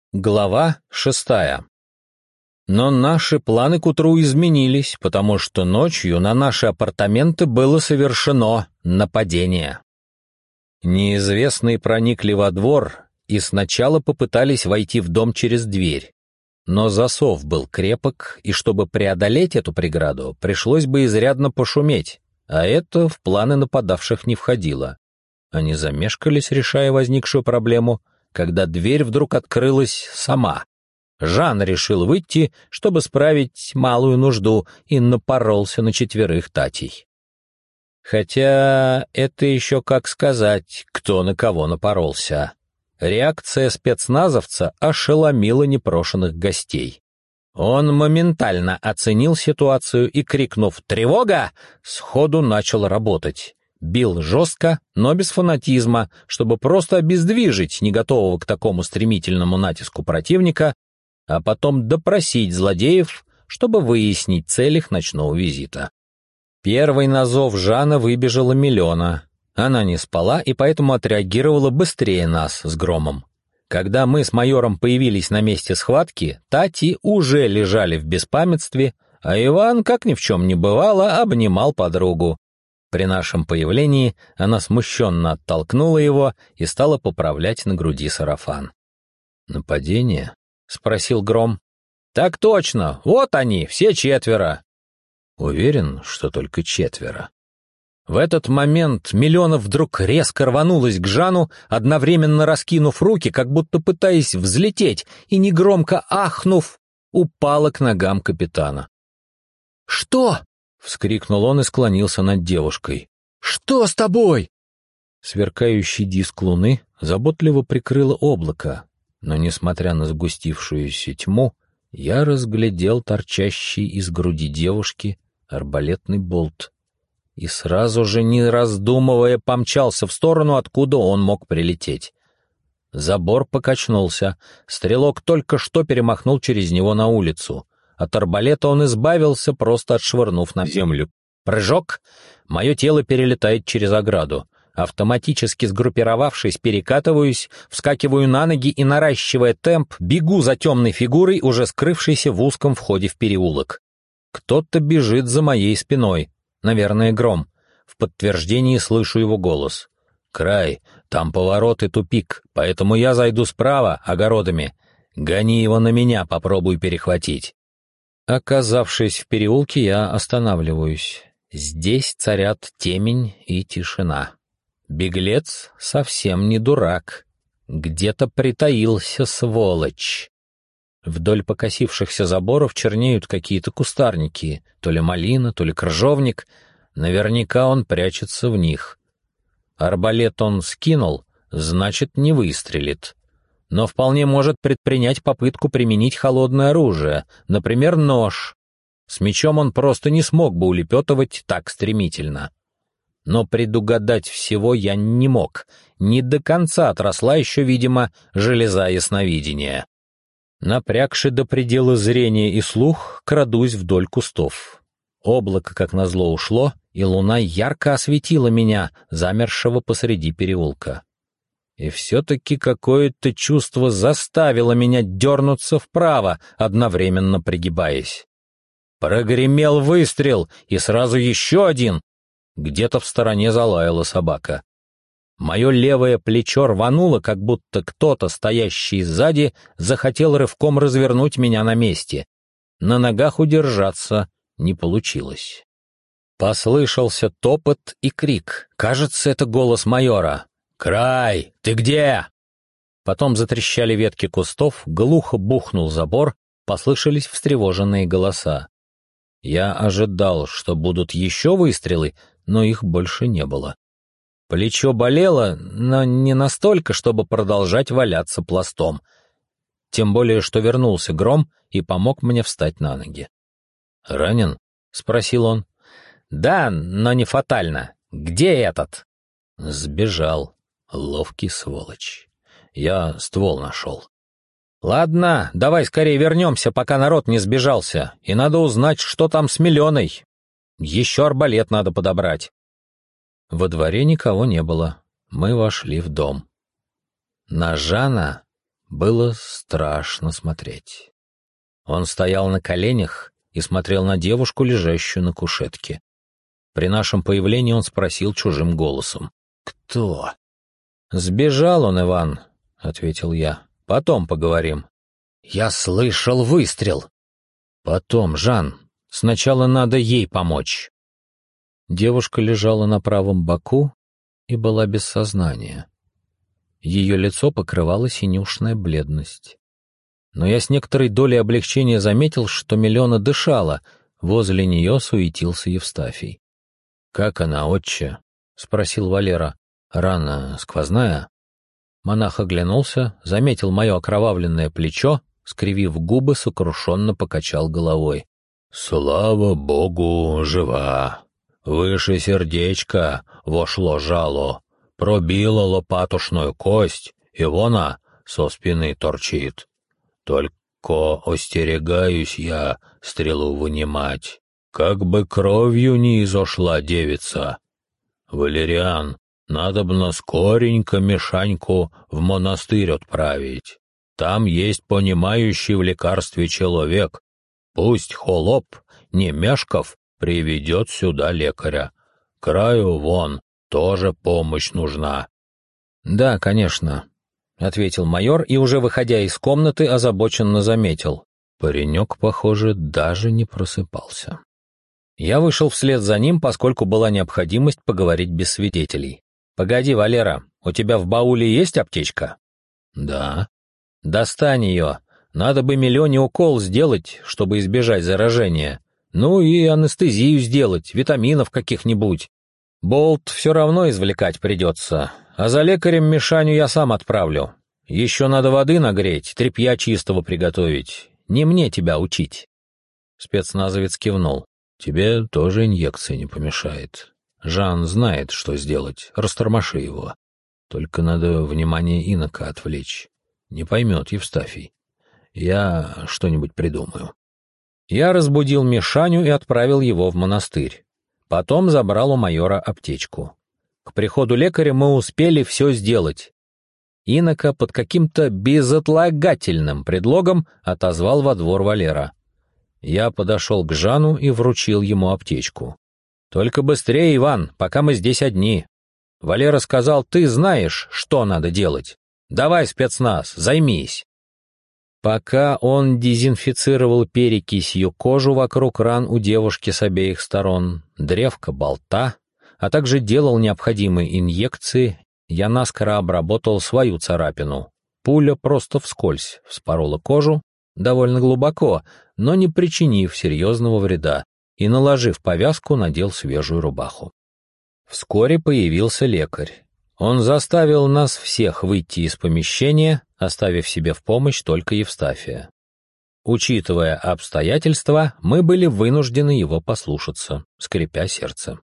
Глава 6. Но наши планы к утру изменились, потому что ночью на наши апартаменты было совершено нападение. Неизвестные проникли во двор и сначала попытались войти в дом через дверь. Но засов был крепок, и чтобы преодолеть эту преграду, пришлось бы изрядно пошуметь, а это в планы нападавших не входило. Они замешкались, решая возникшую проблему, когда дверь вдруг открылась сама. Жан решил выйти, чтобы справить малую нужду, и напоролся на 4 татей. Хотя это еще как сказать, кто на кого напоролся. Реакция спецназовца ошеломила непрошенных гостей. Он моментально оценил ситуацию и, крикнув «Тревога!», сходу начал работать. Бил жестко, но без фанатизма, чтобы просто обездвижить не готового к такому стремительному натиску противника, а потом допросить злодеев, чтобы выяснить цель их ночного визита. Первой на зов Жана выбежала Милена. Она не спала и поэтому отреагировала быстрее нас с Громом. Когда мы с майором появились на месте схватки, тати уже лежали в беспамятстве, а Иван, как ни в чем не бывало, обнимал подругу. При нашем появлении она смущенно оттолкнула его и стала поправлять на груди сарафан. «Нападение?» — спросил Гром. «Так точно, вот они, все 4. «Уверен, что только 4. В этот момент Милена вдруг резко рванулась к Жану, одновременно раскинув руки, как будто пытаясь взлететь, и, негромко ахнув, упала к ногам капитана. «Что?» — вскрикнул он и склонился над девушкой. «Что с тобой?» Сверкающий диск луны заботливо прикрыло облако, но, несмотря на сгустившуюся тьму, я разглядел торчащий из груди девушки арбалетный болт и сразу же, не раздумывая, помчался в сторону, откуда он мог прилететь. Забор покачнулся, стрелок только что перемахнул через него на улицу. От арбалета он избавился, просто отшвырнув на землю. Прыжок, мое тело перелетает через ограду. Автоматически сгруппировавшись, перекатываюсь, вскакиваю на ноги и, наращивая темп, бегу за темной фигурой, уже скрывшейся в узком входе в переулок. Кто-то бежит за моей спиной. Наверное, Гром. В подтверждении слышу его голос. «Край, там поворот и тупик, поэтому я зайду справа, огородами. Гони его на меня, попробуй перехватить». Оказавшись в переулке, я останавливаюсь. Здесь царят темень и тишина. Беглец совсем не дурак. Где-то притаился, сволочь. Вдоль покосившихся заборов чернеют какие-то кустарники, то ли малина, то ли крыжовник. Наверняка он прячется в них. Арбалет он скинул, значит, не выстрелит. Но вполне может предпринять попытку применить холодное оружие, например, нож. С мечом он просто не смог бы улепетывать так стремительно. Но предугадать всего я не мог. Не до конца отросла еще, видимо, железа ясновидения. Напрягши до предела зрение и слух, крадусь вдоль кустов. Облако, как назло, ушло, и луна ярко осветила меня, замершего посреди переулка. И все-таки какое-то чувство заставило меня дернуться вправо, одновременно пригибаясь. Прогремел выстрел, и сразу еще один. Где-то в стороне залаяла собака. Мое левое плечо рвануло, как будто кто-то, стоящий сзади, захотел рывком развернуть меня на месте. На ногах удержаться не получилось. Послышался топот и крик. Кажется, это голос майора. «Край, ты где?» Потом затрещали ветки кустов, глухо бухнул забор, послышались встревоженные голоса. Я ожидал, что будут еще выстрелы, но их больше не было. Плечо болело, но не настолько, чтобы продолжать валяться пластом. Тем более, что вернулся Гром и помог мне встать на ноги. «Ранен?» — спросил он. «Да, но не фатально. Где этот?» «Сбежал. Ловкий сволочь. Я ствол нашел». «Ладно, давай скорее вернемся, пока народ не сбежался, и надо узнать, что там с Миленой. Еще арбалет надо подобрать». Во дворе никого не было. Мы вошли в дом. На Жана Было страшно смотреть. Он стоял на коленях и смотрел на девушку, лежащую на кушетке. При нашем появлении он спросил чужим голосом: «Кто?» «Сбежал он, Иван», — ответил я. «Потом поговорим». «Я слышал выстрел». «Потом, Жан. Сначала надо ей помочь». Девушка лежала на правом боку и была без сознания. Ее лицо покрывала синюшная бледность. Но я с некоторой долей облегчения заметил, что Милена дышала, возле нее суетился Евстафий. «Как она, отче?» — спросил Валера. «Рана сквозная?» Монах оглянулся, заметил мое окровавленное плечо, скривив губы, сокрушенно покачал головой. «Слава Богу, жива! Выше сердечка вошло жало, пробило лопатушную кость, и вона со спины торчит. Только остерегаюсь я стрелу вынимать, как бы кровью не изошла девица. Валериан, надобно скоренько Мишаньку в монастырь отправить. Там есть понимающий в лекарстве человек. Пусть холоп, не мешков, приведет сюда лекаря. Краю вон тоже помощь нужна». «Да, конечно», — ответил майор и, уже выходя из комнаты, озабоченно заметил. Паренек, похоже, даже не просыпался. Я вышел вслед за ним, поскольку была необходимость поговорить без свидетелей. «Погоди, Валера, у тебя в бауле есть аптечка?» «Да». «Достань ее. Надо бы Милене укол сделать, чтобы избежать заражения. Ну и анестезию сделать, витаминов каких-нибудь. Болт все равно извлекать придется, а за лекарем Мишаню я сам отправлю. Еще надо воды нагреть, тряпья чистого приготовить. Не мне тебя учить». Спецназовец кивнул. «Тебе тоже инъекция не помешает. Жан знает, что сделать, растормоши его. Только надо внимание инока отвлечь. Не поймет Евстафий. Я что-нибудь придумаю». Я разбудил Мишаню и отправил его в монастырь. Потом забрал у майора аптечку. К приходу лекаря мы успели все сделать. Инока под каким-то безотлагательным предлогом отозвал во двор Валера. Я подошел к Жану и вручил ему аптечку. «Только быстрее, Иван, пока мы здесь одни. Валера сказал, ты знаешь, что надо делать. Давай, спецназ, займись». Пока он дезинфицировал перекисью кожу вокруг ран у девушки с обеих сторон, древко болта, а также делал необходимые инъекции, я наскоро обработал свою царапину. Пуля просто вскользь вспорола кожу, довольно глубоко, но не причинив серьезного вреда, и, наложив повязку, надел свежую рубаху. Вскоре появился лекарь. Он заставил нас всех выйти из помещения, оставив себе в помощь только Евстафия. Учитывая обстоятельства, мы были вынуждены его послушаться, скрипя сердце.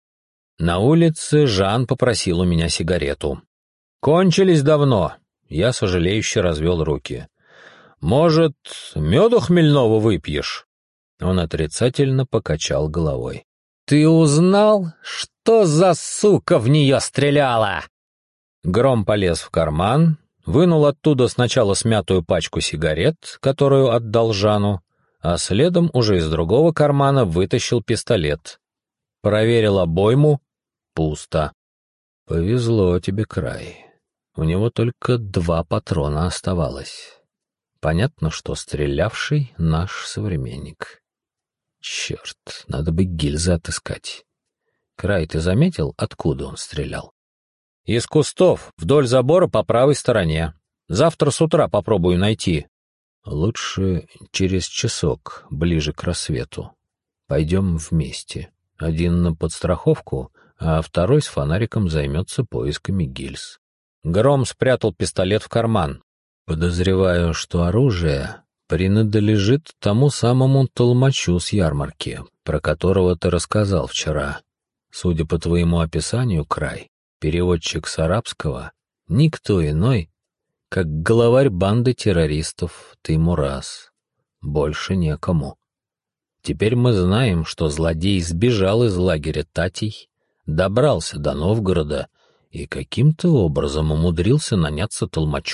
На улице Жан попросил у меня сигарету. «Кончились давно», — я сожалеюще развел руки. «Может, меду хмельного выпьешь?» Он отрицательно покачал головой. «Ты узнал, что за сука в нее стреляла?» Гром полез в карман, вынул оттуда сначала смятую пачку сигарет, которую отдал Жану, а следом уже из другого кармана вытащил пистолет. Проверил обойму — пусто. «Повезло тебе, Край. У него только 2 патрона оставалось. Понятно, что стрелявший — наш современник. Черт, надо бы гильзы отыскать. Край, ты заметил, откуда он стрелял?» «Из кустов, вдоль забора по правой стороне. Завтра с утра попробую найти». «Лучше через часок, ближе к рассвету. Пойдем вместе. Один на подстраховку, а второй с фонариком займется поисками гильз». Гром спрятал пистолет в карман. «Подозреваю, что оружие принадлежит тому самому толмачу с ярмарки, про которого ты рассказал вчера. Судя по твоему описанию, Край, переводчик с арабского — никто иной, как главарь банды террористов Теймураз. Больше некому. Теперь мы знаем, что злодей сбежал из лагеря Татей, добрался до Новгорода и каким-то образом умудрился наняться толмачом.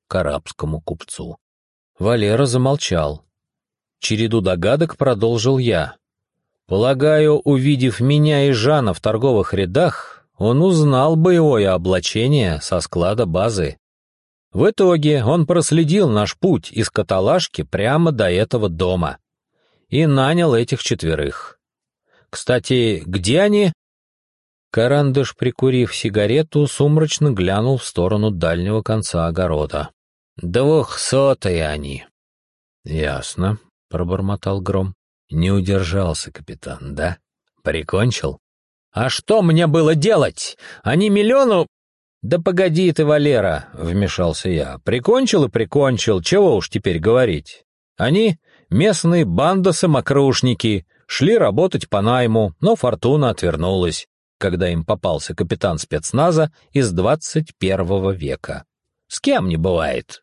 к арабскому купцу. Валера замолчал. Череду догадок продолжил я. Полагаю, увидев меня и Жана в торговых рядах, он узнал боевое облачение со склада базы. В итоге он проследил наш путь из каталажки прямо до этого дома и нанял этих 4. Кстати, где они? Карандыш, прикурив сигарету, сумрачно глянул в сторону дальнего конца огорода. 200-е они. Ясно, пробормотал Гром. Не удержался капитан, да? Прикончил? А что мне было делать? Они миллиону... Да погоди ты, Валера, вмешался я. Прикончил и прикончил, чего уж теперь говорить. Они местные бандосы-мокрушники, шли работать по найму, но фортуна отвернулась, когда им попался капитан спецназа из 21 века. С кем не бывает.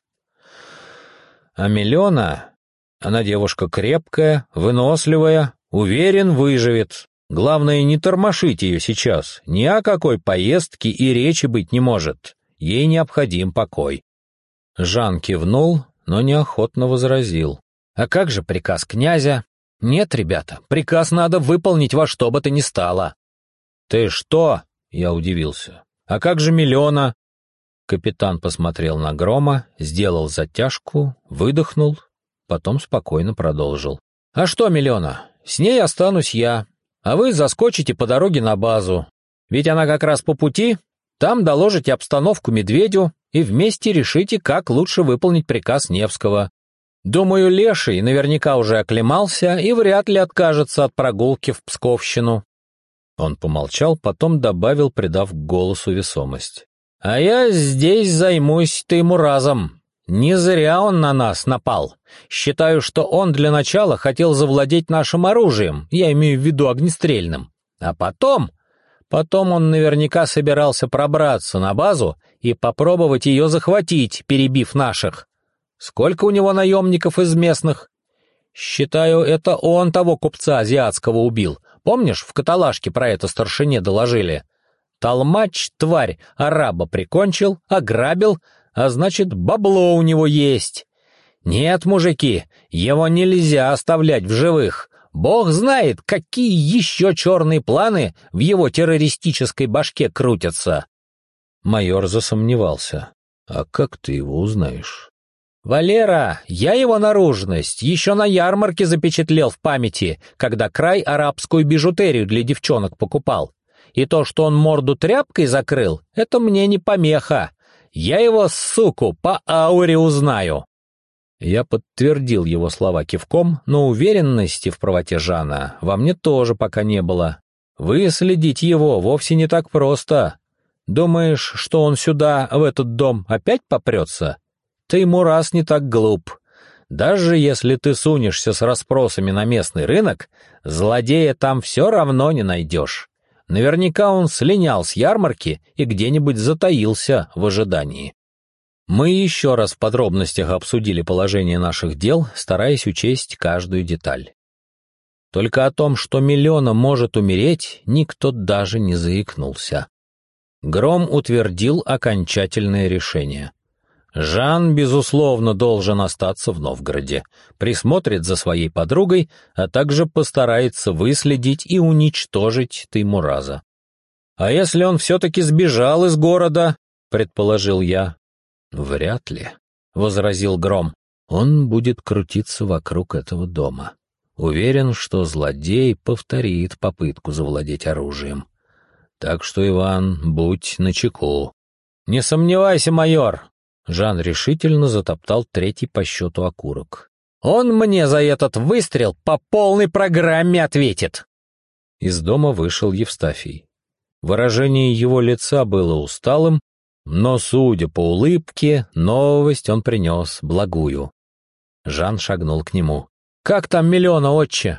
А Милена, она девушка крепкая, выносливая, уверен, выживет. Главное, не тормошить ее сейчас, ни о какой поездке и речи быть не может. Ей необходим покой. Жан кивнул, но неохотно возразил. А как же приказ князя? Нет, ребята, приказ надо выполнить во что бы то ни стало. Ты что? Я удивился. А как же Милена? Капитан посмотрел на Грома, сделал затяжку, выдохнул, потом спокойно продолжил. А что Милена? С ней останусь я. А вы заскочите по дороге на базу, ведь она как раз по пути, там доложите обстановку Медведю и вместе решите, как лучше выполнить приказ Невского. Думаю, Леший наверняка уже оклемался и вряд ли откажется от прогулки в Псковщину. Он помолчал, потом добавил, придав голосу весомость. А я здесь займусь Теймуразом. Не зря он на нас напал. Считаю, что он для начала хотел завладеть нашим оружием, я имею в виду огнестрельным. А потом он наверняка собирался пробраться на базу и попробовать ее захватить, перебив наших. Сколько у него наемников из местных? Считаю, это он того купца азиатского убил. Помнишь, в каталажке про это старшине доложили? Толмач, тварь, араба прикончил, ограбил, а значит, бабло у него есть. Нет, мужики, его нельзя оставлять в живых. Бог знает, какие еще черные планы в его террористической башке крутятся. Майор засомневался. А как ты его узнаешь? Валера, я его наружность еще на ярмарке запечатлел в памяти, когда край арабскую бижутерию для девчонок покупал. И то, что он морду тряпкой закрыл, это мне не помеха. Я его, суку, по ауре узнаю. Я подтвердил его слова кивком, но уверенности в правоте Жана во мне тоже пока не было. Выследить его вовсе не так просто. Думаешь, что он сюда, в этот дом, опять попрется? Теймураз не так глуп. Даже если ты сунешься с расспросами на местный рынок, злодея там все равно не найдешь. Наверняка он слинял с ярмарки и где-нибудь затаился в ожидании. Мы еще раз в подробностях обсудили положение наших дел, стараясь учесть каждую деталь. Только о том, что Милена может умереть, никто даже не заикнулся. Гром утвердил окончательное решение. Жан, безусловно, должен остаться в Новгороде, присмотрит за своей подругой, а также постарается выследить и уничтожить Теймураза. «А если он все-таки сбежал из города?» — предположил я. «Вряд ли», — возразил Гром. «Он будет крутиться вокруг этого дома. Уверен, что злодей повторит попытку завладеть оружием. Так что, Иван, будь начеку». «Не сомневайся, майор», — Жан решительно затоптал 3-й по счету окурок. «Он мне за этот выстрел по полной программе ответит». Из дома вышел Евстафий. Выражение его лица было усталым, но, судя по улыбке, новость он принес благую. Жан шагнул к нему. «Как там Милена, отче?»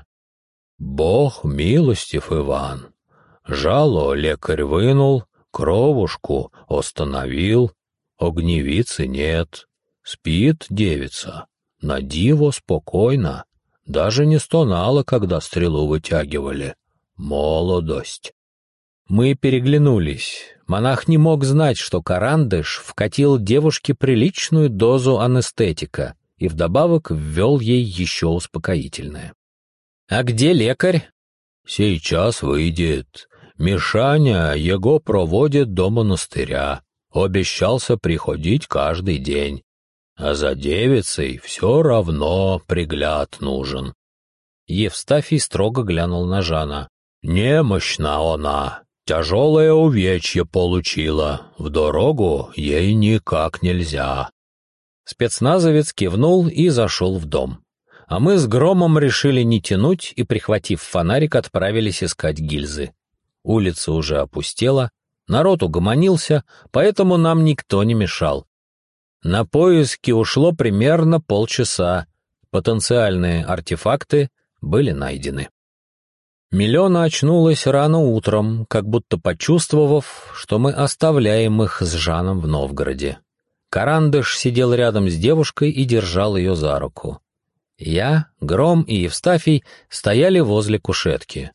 «Бог милостив, Иван. Жало лекарь вынул, кровушку остановил, огневицы нет. Спит девица, на диво спокойно, даже не стонала, когда стрелу вытягивали. Молодость». Мы переглянулись. Монах не мог знать, что Карандыш вкатил девушке приличную дозу анестетика и вдобавок ввел ей еще успокоительное. «А где лекарь?» «Сейчас выйдет. Мишаня его проводит до монастыря. Обещался приходить каждый день. А за девицей все равно пригляд нужен». Евстафий строго глянул на Жана. «Немощна она. Тяжелое увечье получила. В дорогу ей никак нельзя». Спецназовец кивнул и зашел в дом. А мы с Громом решили не тянуть и, прихватив фонарик, отправились искать гильзы. Улица уже опустела, народ угомонился, поэтому нам никто не мешал. На поиски ушло примерно полчаса. Потенциальные артефакты были найдены. Милена очнулась рано утром, как будто почувствовав, что мы оставляем их с Жаном в Новгороде. Карандыш сидел рядом с девушкой и держал ее за руку. Я, Гром и Евстафий стояли возле кушетки.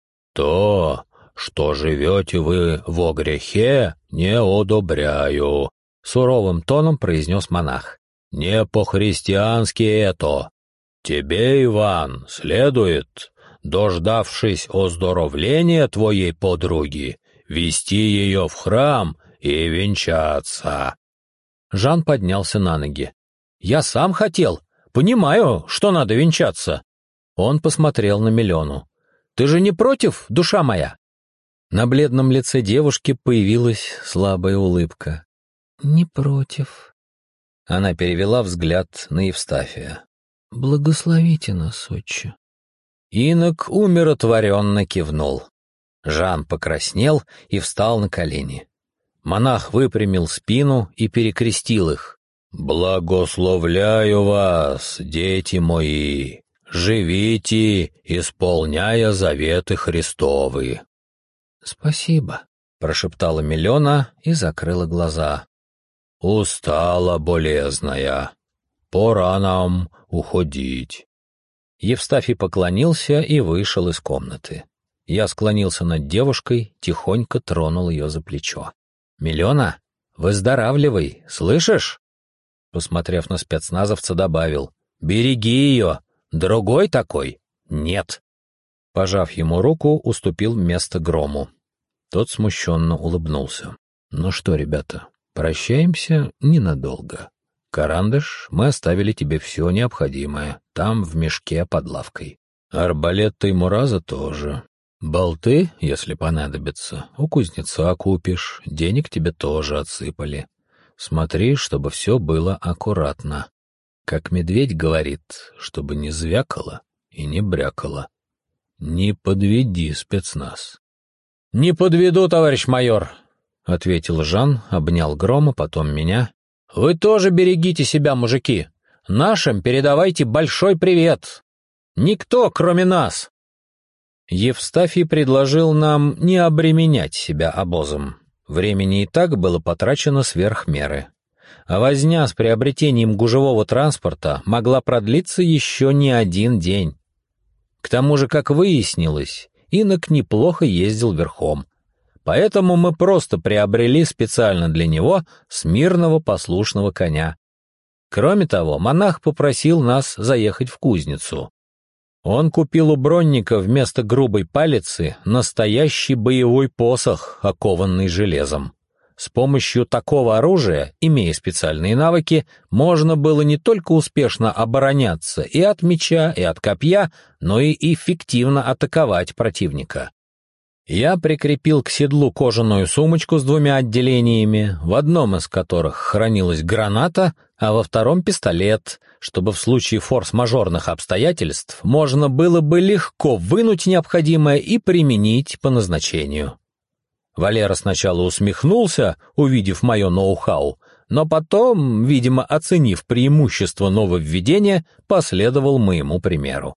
«То, что живете вы во грехе, не одобряю», — суровым тоном произнес монах. «Не по-христиански это. Тебе, Иван, следует, дождавшись оздоровления твоей подруги, вести ее в храм и венчаться». Жан поднялся на ноги. «Я сам хотел. Понимаю, что надо венчаться». Он посмотрел на Милену. «Ты же не против, душа моя?» На бледном лице девушки появилась слабая улыбка. «Не против». Она перевела взгляд на Евстафия. «Благословите нас, отче». Инок умиротворенно кивнул. Жан покраснел и встал на колени. Монах выпрямил спину и перекрестил их. «Благословляю вас, дети мои, живите, исполняя заветы Христовы». «Спасибо», — прошептала Милена и закрыла глаза. «Устала, болезная. Пора нам уходить». Евстафий поклонился и вышел из комнаты. Я склонился над девушкой, тихонько тронул ее за плечо. «Милена, выздоравливай, слышишь?» Посмотрев на спецназовца, добавил: «Береги ее, другой такой нет». Пожав ему руку, уступил место Грому. Тот смущенно улыбнулся. «Ну что, ребята, прощаемся ненадолго. Карандыш, мы оставили тебе все необходимое, там в мешке под лавкой. Арбалет Таймураза тоже. Болты, если понадобится, у кузнеца купишь, денег тебе тоже отсыпали. Смотри, чтобы все было аккуратно. Как медведь говорит, чтобы не звякало и не брякало. Не подведи спецназ». «Не подведу, товарищ майор», — ответил Жан, обнял Грома, потом меня. «Вы тоже берегите себя, мужики. Нашим передавайте большой привет. Никто, кроме нас». Евстафий предложил нам не обременять себя обозом. Времени и так было потрачено сверх меры. А возня с приобретением гужевого транспорта могла продлиться еще не один день. К тому же, как выяснилось, инок неплохо ездил верхом. Поэтому мы просто приобрели специально для него смирного послушного коня. Кроме того, монах попросил нас заехать в кузницу. Он купил у Бронника вместо грубой палицы настоящий боевой посох, окованный железом. С помощью такого оружия, имея специальные навыки, можно было не только успешно обороняться и от меча, и от копья, но и эффективно атаковать противника. Я прикрепил к седлу кожаную сумочку с 2 отделениями, в одном из которых хранилась граната, а во втором пистолет, чтобы в случае форс-мажорных обстоятельств можно было бы легко вынуть необходимое и применить по назначению. Валера сначала усмехнулся, увидев мое ноу-хау, но потом, видимо, оценив преимущество нововведения, последовал моему примеру.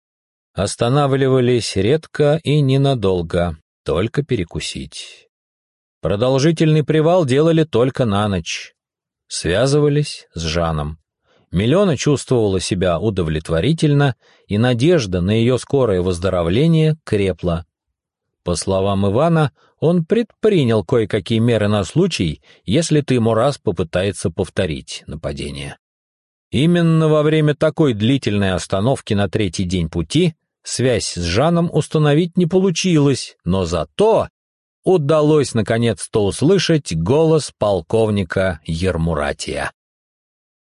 Останавливались редко и ненадолго, только перекусить. Продолжительный привал делали только на ночь. Связывались с Жаном. Милена чувствовала себя удовлетворительно, и надежда на ее скорое выздоровление крепла. По словам Ивана, он предпринял кое-какие меры на случай, если Теймураз попытается повторить нападение. Именно во время такой длительной остановки на третий день пути связь с Жаном установить не получилось, но зато удалось наконец-то услышать голос полковника Ермуратия.